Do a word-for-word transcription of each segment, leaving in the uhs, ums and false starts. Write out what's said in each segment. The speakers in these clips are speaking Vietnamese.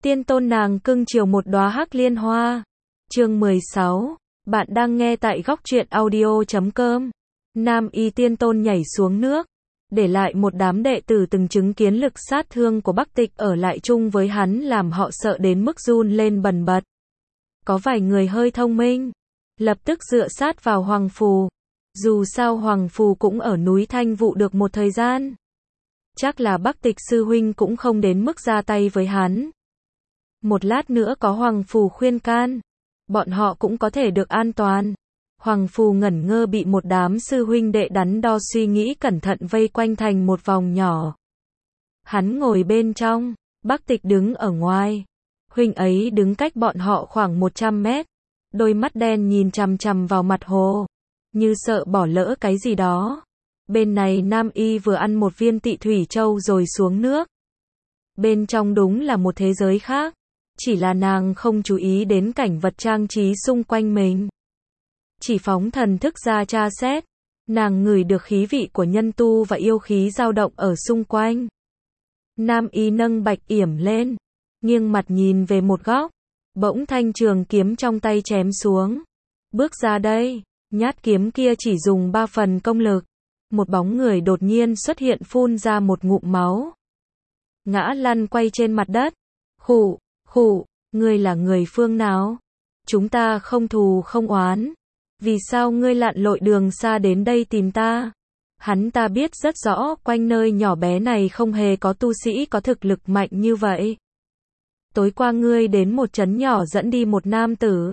tiên tôn nàng cưng chiều một đóa hắc liên hoa. Chương mười sáu. Bạn đang nghe tại góc truyện audio chấm com. Nam y tiên tôn nhảy xuống nước, để lại một đám đệ tử từng chứng kiến lực sát thương của Bắc Tịch ở lại chung với hắn, làm họ sợ đến mức run lên bần bật. Có vài người hơi thông minh, lập tức dựa sát vào Hoàng Phù. Dù sao Hoàng Phù cũng ở núi Thanh Vụ được một thời gian. Chắc là Bắc Tịch sư huynh cũng không đến mức ra tay với hắn. Một lát nữa có Hoàng Phù khuyên can, bọn họ cũng có thể được an toàn. Hoàng Phù ngẩn ngơ bị một đám sư huynh đệ đắn đo suy nghĩ cẩn thận vây quanh thành một vòng nhỏ. Hắn ngồi bên trong, Bắc Tịch đứng ở ngoài. Huynh ấy đứng cách bọn họ khoảng một trăm mét, đôi mắt đen nhìn chằm chằm vào mặt hồ, như sợ bỏ lỡ cái gì đó. Bên này Nam y vừa ăn một viên tị thủy châu rồi xuống nước. Bên trong đúng là một thế giới khác, chỉ là nàng không chú ý đến cảnh vật trang trí xung quanh mình. Chỉ phóng thần thức ra tra xét, nàng ngửi được khí vị của nhân tu và yêu khí dao động ở xung quanh. Nam y nâng bạch yểm lên, nghiêng mặt nhìn về một góc, bỗng thanh trường kiếm trong tay chém xuống. Bước ra đây, nhát kiếm kia chỉ dùng ba phần công lực. Một bóng người đột nhiên xuất hiện, phun ra một ngụm máu, ngã lăn quay trên mặt đất. Khụ, khụ, ngươi là người phương nào? Chúng ta không thù không oán, vì sao ngươi lặn lội đường xa đến đây tìm ta? Hắn ta biết rất rõ quanh nơi nhỏ bé này không hề có tu sĩ có thực lực mạnh như vậy. Tối qua ngươi đến một trấn nhỏ dẫn đi một nam tử.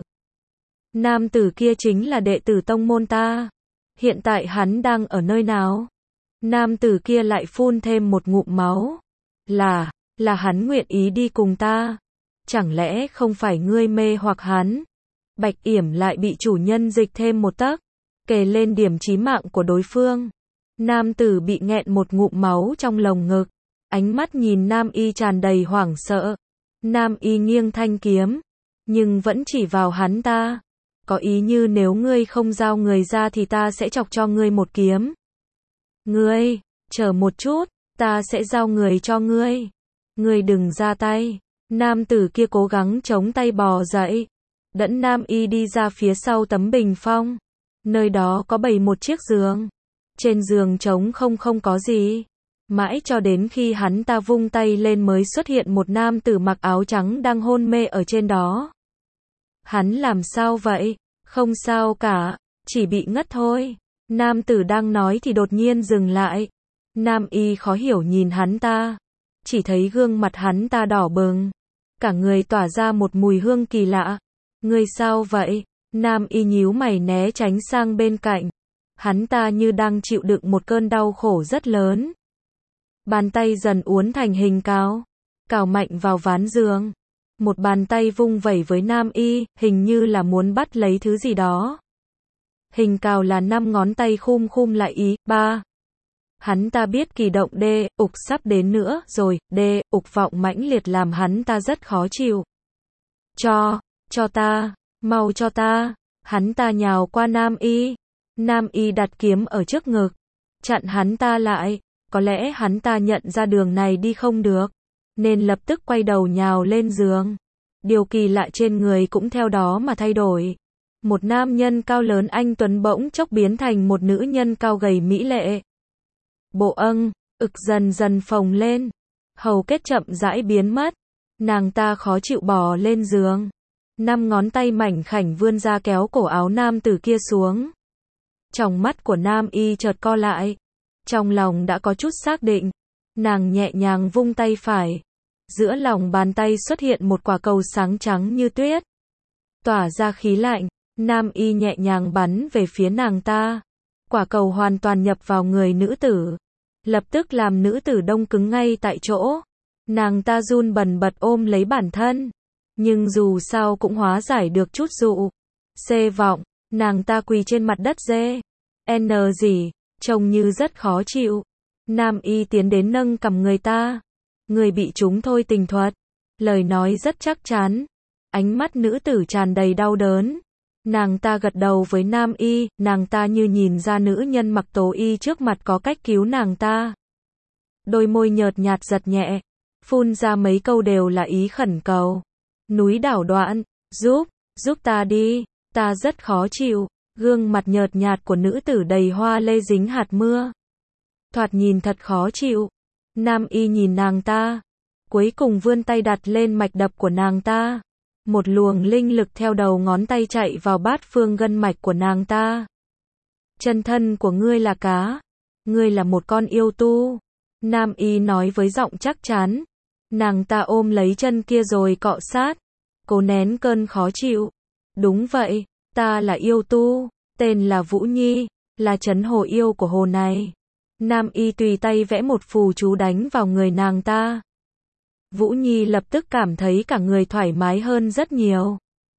Nam tử kia chính là đệ tử tông môn ta. Hiện tại hắn đang ở nơi nào? Nam tử kia lại phun thêm một ngụm máu. Là, là hắn nguyện ý đi cùng ta. Chẳng lẽ không phải ngươi mê hoặc hắn? Bạch yểm lại bị chủ nhân dịch thêm một tấc, kề lên điểm chí mạng của đối phương. Nam tử bị nghẹn một ngụm máu trong lồng ngực, ánh mắt nhìn Nam y tràn đầy hoảng sợ. Nam y nghiêng thanh kiếm, nhưng vẫn chỉ vào hắn ta. Có ý như nếu ngươi không giao người ra thì ta sẽ chọc cho ngươi một kiếm. Ngươi, chờ một chút, ta sẽ giao người cho ngươi. Ngươi đừng ra tay. Nam tử kia cố gắng chống tay bò dậy, dẫn Nam y đi ra phía sau tấm bình phong. Nơi đó có bày một chiếc giường. Trên giường trống không không có gì. Mãi cho đến khi hắn ta vung tay lên mới xuất hiện một nam tử mặc áo trắng đang hôn mê ở trên đó. Hắn làm sao vậy? Không sao cả, chỉ bị ngất thôi. Nam tử đang nói thì đột nhiên dừng lại. Nam y khó hiểu nhìn hắn ta, chỉ thấy gương mặt hắn ta đỏ bừng, cả người tỏa ra một mùi hương kỳ lạ. Ngươi sao vậy? Nam y nhíu mày né tránh sang bên cạnh. Hắn ta như đang chịu đựng một cơn đau khổ rất lớn. Bàn tay dần uốn thành hình cào, cào mạnh vào ván giường. Một bàn tay vung vẩy với Nam y, hình như là muốn bắt lấy thứ gì đó. Hình cào là năm ngón tay khum khum lại ý. Ba. Hắn ta biết kỳ động đê, ục sắp đến nữa rồi. Đê, ục vọng mãnh liệt làm hắn ta rất khó chịu. Cho, cho ta, mau cho ta. Hắn ta nhào qua Nam y. Nam y đặt kiếm ở trước ngực, chặn hắn ta lại. Có lẽ hắn ta nhận ra đường này đi không được, nên lập tức quay đầu nhào lên giường. Điều kỳ lạ trên người cũng theo đó mà thay đổi. Một nam nhân cao lớn anh tuấn bỗng chốc biến thành một nữ nhân cao gầy mỹ lệ. Bộ âng, ực dần dần phồng lên, hầu kết chậm rãi biến mất. Nàng ta khó chịu bò lên giường. Năm ngón tay mảnh khảnh vươn ra kéo cổ áo nam tử kia xuống. Tròng mắt của Nam y chợt co lại. Trong lòng đã có chút xác định, nàng nhẹ nhàng vung tay phải. Giữa lòng bàn tay xuất hiện một quả cầu sáng trắng như tuyết, tỏa ra khí lạnh. Nam y nhẹ nhàng bắn về phía nàng ta. Quả cầu hoàn toàn nhập vào người nữ tử, lập tức làm nữ tử đông cứng ngay tại chỗ. Nàng ta run bần bật ôm lấy bản thân, nhưng dù sao cũng hóa giải được chút dụ. Xê vọng, nàng ta quỳ trên mặt đất dê. N gì, trông như rất khó chịu. Nam y tiến đến nâng cầm người ta. Người bị chúng thôi tình thuật. Lời nói rất chắc chắn. Ánh mắt nữ tử tràn đầy đau đớn. Nàng ta gật đầu với Nam y, nàng ta như nhìn ra nữ nhân mặc tố y trước mặt có cách cứu nàng ta. Đôi môi nhợt nhạt giật nhẹ. phun ra mấy câu đều là ý khẩn cầu. Núi đảo đoạn, giúp, giúp ta đi, ta rất khó chịu. Gương mặt nhợt nhạt của nữ tử đầy hoa lê dính hạt mưa. Thoạt nhìn thật khó chịu. Nam y nhìn nàng ta, cuối cùng vươn tay đặt lên mạch đập của nàng ta. Một luồng linh lực theo đầu ngón tay chạy vào bát phương gân mạch của nàng ta. Chân thân của ngươi là cá, ngươi là một con yêu tu. Nam y nói với giọng chắc chắn. Nàng ta ôm lấy chân kia rồi cọ sát, cố nén cơn khó chịu. Đúng vậy, ta là yêu tu, tên là Vũ Nhi, là trấn hồ yêu của hồ này. Nam y tùy tay vẽ một phù chú đánh vào người nàng ta. Vũ Nhi lập tức cảm thấy cả người thoải mái hơn rất nhiều.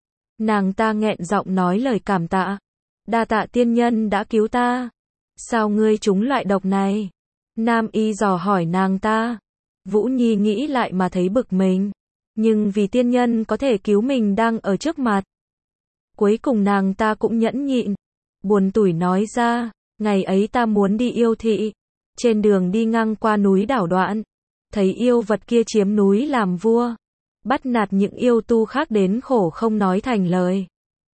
Nàng ta nghẹn giọng nói lời cảm tạ. Đa tạ tiên nhân đã cứu ta. Sao ngươi trúng loại độc này? Nam y dò hỏi nàng ta. Vũ Nhi nghĩ lại mà thấy bực mình. Nhưng vì tiên nhân có thể cứu mình đang ở trước mặt. Cuối cùng nàng ta cũng nhẫn nhịn. Buồn tủi nói ra, ngày ấy ta muốn đi yêu thị. Trên đường đi ngang qua núi đảo đoạn. Thấy yêu vật kia chiếm núi làm vua. Bắt nạt những yêu tu khác đến khổ không nói thành lời.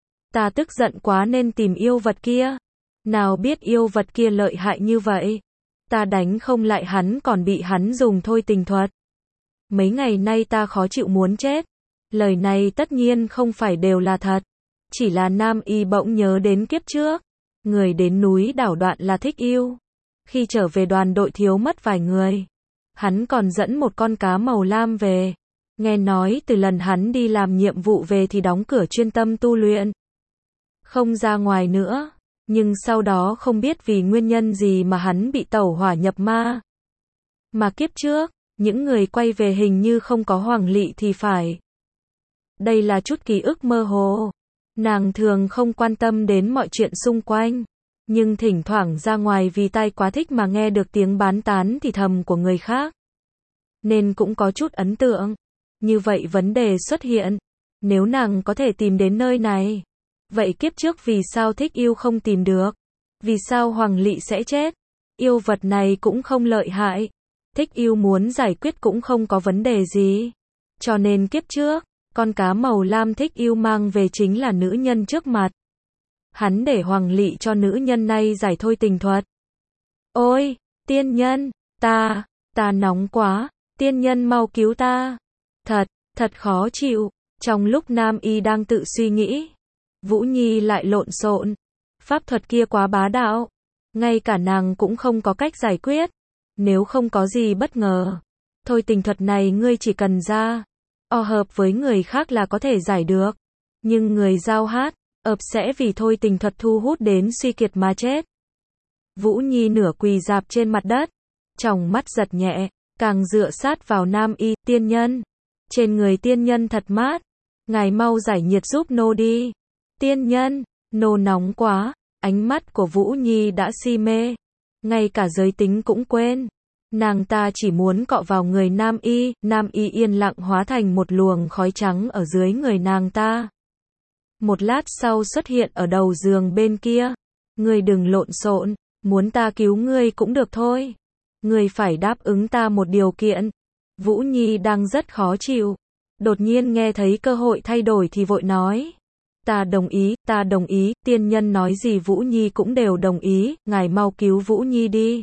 Ta tức giận quá nên tìm yêu vật kia. Nào biết yêu vật kia lợi hại như vậy. Ta đánh không lại hắn còn bị hắn dùng thôi tình thuật. Mấy ngày nay ta khó chịu muốn chết. Lời này tất nhiên không phải đều là thật. Chỉ là Nam y bỗng nhớ đến kiếp trước. Người đến núi đảo đoạn là Thích Yêu. Khi trở về đoàn đội thiếu mất vài người. Hắn còn dẫn một con cá màu lam về. Nghe nói từ lần hắn đi làm nhiệm vụ về thì đóng cửa chuyên tâm tu luyện. Không ra ngoài nữa. Nhưng sau đó không biết vì nguyên nhân gì mà hắn bị tẩu hỏa nhập ma. Mà kiếp trước, những người quay về hình như không có Hoàng Lị thì phải. Đây là chút ký ức mơ hồ. Nàng thường không quan tâm đến mọi chuyện xung quanh. Nhưng thỉnh thoảng ra ngoài vì tai quá thích mà nghe được tiếng bán tán thì thầm của người khác. Nên cũng có chút ấn tượng. Như vậy vấn đề xuất hiện. Nếu nàng có thể tìm đến nơi này. Vậy kiếp trước vì sao Thích Yêu không tìm được? Vì sao Hoàng Lị sẽ chết? Yêu vật này cũng không lợi hại. Thích Yêu muốn giải quyết cũng không có vấn đề gì. Cho nên kiếp trước, con cá màu lam Thích Yêu mang về chính là nữ nhân trước mặt. Hắn để Hoàng Lị cho nữ nhân này giải thôi tình thuật. Ôi, tiên nhân, ta, ta nóng quá, tiên nhân mau cứu ta. Thật, thật khó chịu. Trong lúc Nam y đang tự suy nghĩ, Vũ Nhi lại lộn xộn. Pháp thuật kia quá bá đạo. Ngay cả nàng cũng không có cách giải quyết. Nếu không có gì bất ngờ. Thôi tình thuật này ngươi chỉ cần ra. O hợp với người khác là có thể giải được. Nhưng người giao hát, ập sẽ vì thôi tình thuật thu hút đến suy kiệt mà chết. Vũ Nhi nửa quỳ dạp trên mặt đất. Tròng mắt giật nhẹ. Càng dựa sát vào Nam y, tiên nhân. Trên người tiên nhân thật mát. Ngài mau giải nhiệt giúp nô đi. Tiên nhân, nô nóng quá. Ánh mắt của Vũ Nhi đã si mê. Ngay cả giới tính cũng quên. Nàng ta chỉ muốn cọ vào người Nam y. Nam y yên lặng hóa thành một luồng khói trắng ở dưới người nàng ta. Một lát sau xuất hiện ở đầu giường bên kia. Ngươi đừng lộn xộn. Muốn ta cứu ngươi cũng được thôi. Ngươi phải đáp ứng ta một điều kiện. Vũ Nhi đang rất khó chịu. Đột nhiên nghe thấy cơ hội thay đổi thì vội nói. Ta đồng ý, ta đồng ý, tiên nhân nói gì Vũ Nhi cũng đều đồng ý, ngài mau cứu Vũ Nhi đi.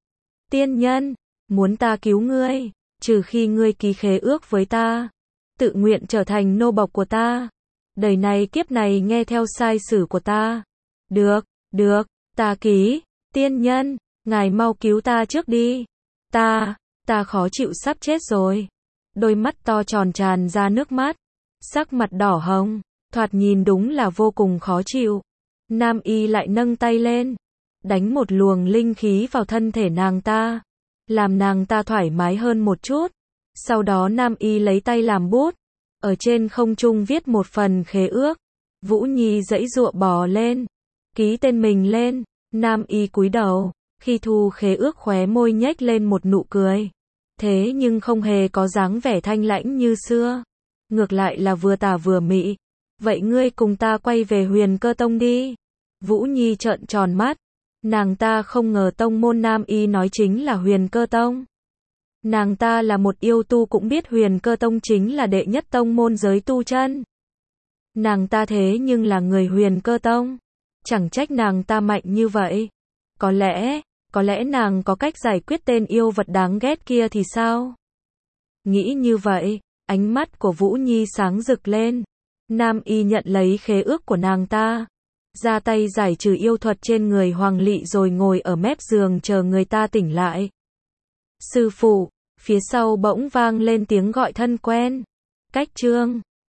Tiên nhân, muốn ta cứu ngươi, trừ khi ngươi ký khế ước với ta, tự nguyện trở thành nô bộc của ta. Đời này kiếp này nghe theo sai sử của ta. Được, được, ta ký, tiên nhân, ngài mau cứu ta trước đi. Ta, ta khó chịu sắp chết rồi. Đôi mắt to tròn tràn ra nước mắt, sắc mặt đỏ hồng. Thoạt nhìn đúng là vô cùng khó chịu. Nam y lại nâng tay lên, đánh một luồng linh khí vào thân thể nàng ta, làm nàng ta thoải mái hơn một chút. Sau đó Nam y lấy tay làm bút, ở trên không trung viết một phần khế ước. Vũ Nhi giãy giụa bò lên, ký tên mình lên. Nam y cúi đầu, khi thu khế ước khóe môi nhếch lên một nụ cười. Thế nhưng không hề có dáng vẻ thanh lãnh như xưa, ngược lại là vừa tà vừa mị. Vậy ngươi cùng ta quay về Huyền Cơ Tông đi. Vũ Nhi trợn tròn mắt. Nàng ta không ngờ tông môn Nam y nói chính là Huyền Cơ Tông. Nàng ta là một yêu tu cũng biết Huyền Cơ Tông chính là đệ nhất tông môn giới tu chân. Nàng ta thế nhưng là người Huyền Cơ Tông. Chẳng trách nàng ta mạnh như vậy. Có lẽ, có lẽ nàng có cách giải quyết tên yêu vật đáng ghét kia thì sao? Nghĩ như vậy, ánh mắt của Vũ Nhi sáng rực lên. Nam Y nhận lấy khế ước của nàng ta, ra tay giải trừ yêu thuật trên người Hoàng Lị rồi ngồi ở mép giường chờ người ta tỉnh lại. Sư phụ, phía sau bỗng vang lên tiếng gọi thân quen. Cách Trương.